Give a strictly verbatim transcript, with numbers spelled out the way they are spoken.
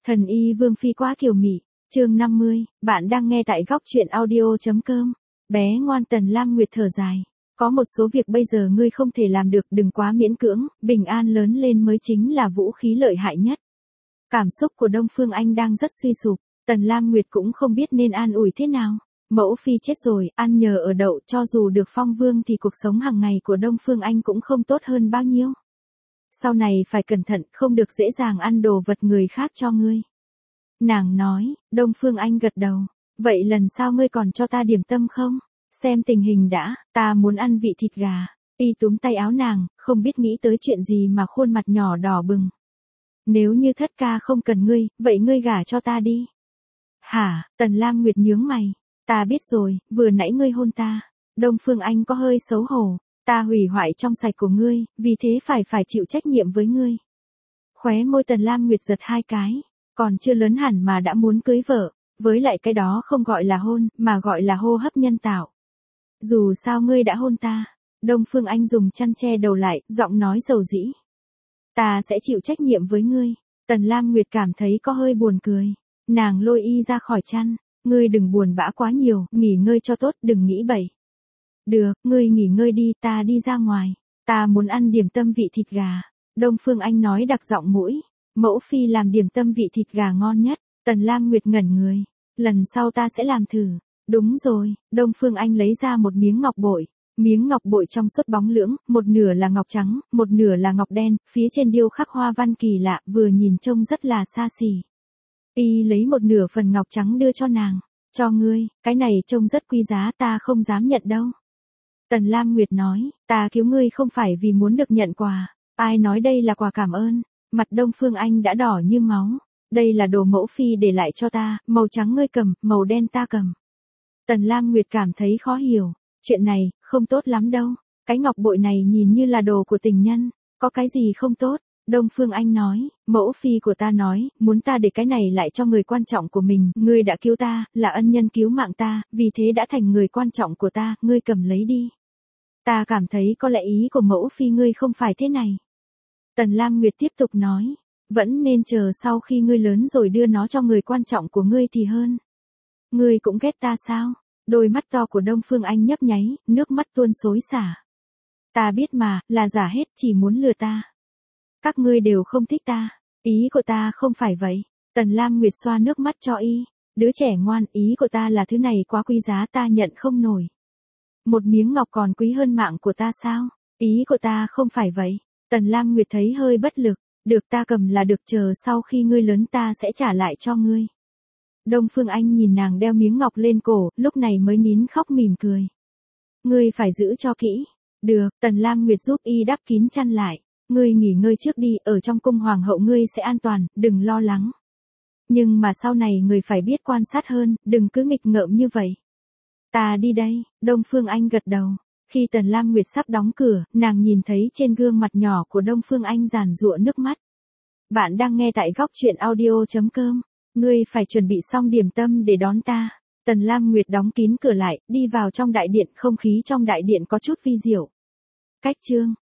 Thần y Vương Phi quá kiều mị, chương năm mươi, bạn đang nghe tại góc truyện audio.com. Bé ngoan Tần Lam Nguyệt thở dài. Có một số việc bây giờ ngươi không thể làm được, đừng quá miễn cưỡng, bình an lớn lên mới chính là vũ khí lợi hại nhất. Cảm xúc của Đông Phương Anh đang rất suy sụp, Tần Lam Nguyệt cũng không biết nên an ủi thế nào. Mẫu Phi chết rồi, ăn nhờ ở đậu, cho dù được phong vương thì cuộc sống hàng ngày của Đông Phương Anh cũng không tốt hơn bao nhiêu. Sau này phải cẩn thận, không được dễ dàng ăn đồ vật người khác cho ngươi. Nàng nói. Đông Phương Anh gật đầu. Vậy lần sau ngươi còn cho ta điểm tâm không? Xem tình hình đã, ta muốn ăn vị thịt gà. Y túm tay áo nàng, không biết nghĩ tới chuyện gì mà khuôn mặt nhỏ đỏ bừng. Nếu như Thất ca không cần ngươi, vậy ngươi gả cho ta đi. Hả? Tần Lam Nguyệt nhướng mày. Ta biết rồi, vừa nãy ngươi hôn ta. Đông Phương Anh có hơi xấu hổ. Ta hủy hoại trong sạch của ngươi, vì thế phải phải chịu trách nhiệm với ngươi. Khóe môi Tần Lam Nguyệt giật hai cái, còn chưa lớn hẳn mà đã muốn cưới vợ, với lại cái đó không gọi là hôn, mà gọi là hô hấp nhân tạo. Dù sao ngươi đã hôn ta. Đông Phương Anh dùng chăn che đầu lại, giọng nói dầu dĩ. Ta sẽ chịu trách nhiệm với ngươi. Tần Lam Nguyệt cảm thấy có hơi buồn cười. Nàng lôi y ra khỏi chăn. Ngươi đừng buồn bã quá nhiều, nghỉ ngơi cho tốt, đừng nghĩ bậy. Được, ngươi nghỉ ngơi đi, ta đi ra ngoài. Ta muốn ăn điểm tâm vị thịt gà. Đông Phương Anh nói đặc giọng mũi. Mẫu Phi làm điểm tâm vị thịt gà ngon nhất. Tần Lam Nguyệt ngẩn người. Lần sau ta sẽ làm thử. Đúng rồi, Đông Phương Anh lấy ra một miếng ngọc bội. Miếng ngọc bội trong suốt bóng lưỡng, một nửa là ngọc trắng, một nửa là ngọc đen, phía trên điêu khắc hoa văn kỳ lạ, vừa nhìn trông rất là xa xỉ. Y lấy một nửa phần ngọc trắng đưa cho nàng. Cho ngươi, cái này trông rất quý giá, ta không dám nhận đâu. Tần Lam Nguyệt nói, ta cứu ngươi không phải vì muốn được nhận quà. Ai nói đây là quà cảm ơn? Mặt Đông Phương Anh đã đỏ như máu. Đây là đồ Mẫu Phi để lại cho ta, màu trắng ngươi cầm, màu đen ta cầm. Tần Lam Nguyệt cảm thấy khó hiểu. Chuyện này, không tốt lắm đâu. Cái ngọc bội này nhìn như là đồ của tình nhân. Có cái gì không tốt? Đông Phương Anh nói, Mẫu Phi của ta nói, muốn ta để cái này lại cho người quan trọng của mình. Ngươi đã cứu ta, là ân nhân cứu mạng ta, vì thế đã thành người quan trọng của ta, ngươi cầm lấy đi. Ta cảm thấy có lẽ ý của Mẫu Phi ngươi không phải thế này. Tần Lam Nguyệt tiếp tục nói, vẫn nên chờ sau khi ngươi lớn rồi đưa nó cho người quan trọng của ngươi thì hơn. Ngươi cũng ghét ta sao? Đôi mắt to của Đông Phương Anh nhấp nháy, nước mắt tuôn xối xả. Ta biết mà, là giả hết, chỉ muốn lừa ta. Các ngươi đều không thích ta. Ý của ta không phải vậy. Tần Lam Nguyệt xoa nước mắt cho y. Đứa trẻ ngoan, ý của ta là thứ này quá quý giá, ta nhận không nổi. Một miếng ngọc còn quý hơn mạng của ta sao? Ý của ta không phải vậy. Tần Lam Nguyệt thấy hơi bất lực. Được, ta cầm là được, chờ sau khi ngươi lớn ta sẽ trả lại cho ngươi. Đông Phương Anh nhìn nàng đeo miếng ngọc lên cổ, lúc này mới nín khóc mỉm cười. Ngươi phải giữ cho kỹ. Được, Tần Lam Nguyệt giúp y đắp kín chăn lại. Ngươi nghỉ ngơi trước đi, ở trong cung hoàng hậu ngươi sẽ an toàn, đừng lo lắng. Nhưng mà sau này người phải biết quan sát hơn, đừng cứ nghịch ngợm như vậy. Ta đi đây. Đông Phương Anh gật đầu. Khi Tần Lam Nguyệt sắp đóng cửa, nàng nhìn thấy trên gương mặt nhỏ của Đông Phương Anh giàn giụa nước mắt. Bạn đang nghe tại góc truyện audio.com. Ngươi phải chuẩn bị xong điểm tâm để đón ta. Tần Lam Nguyệt đóng kín cửa lại, đi vào trong đại điện, không khí trong đại điện có chút vi diệu. Cách chương.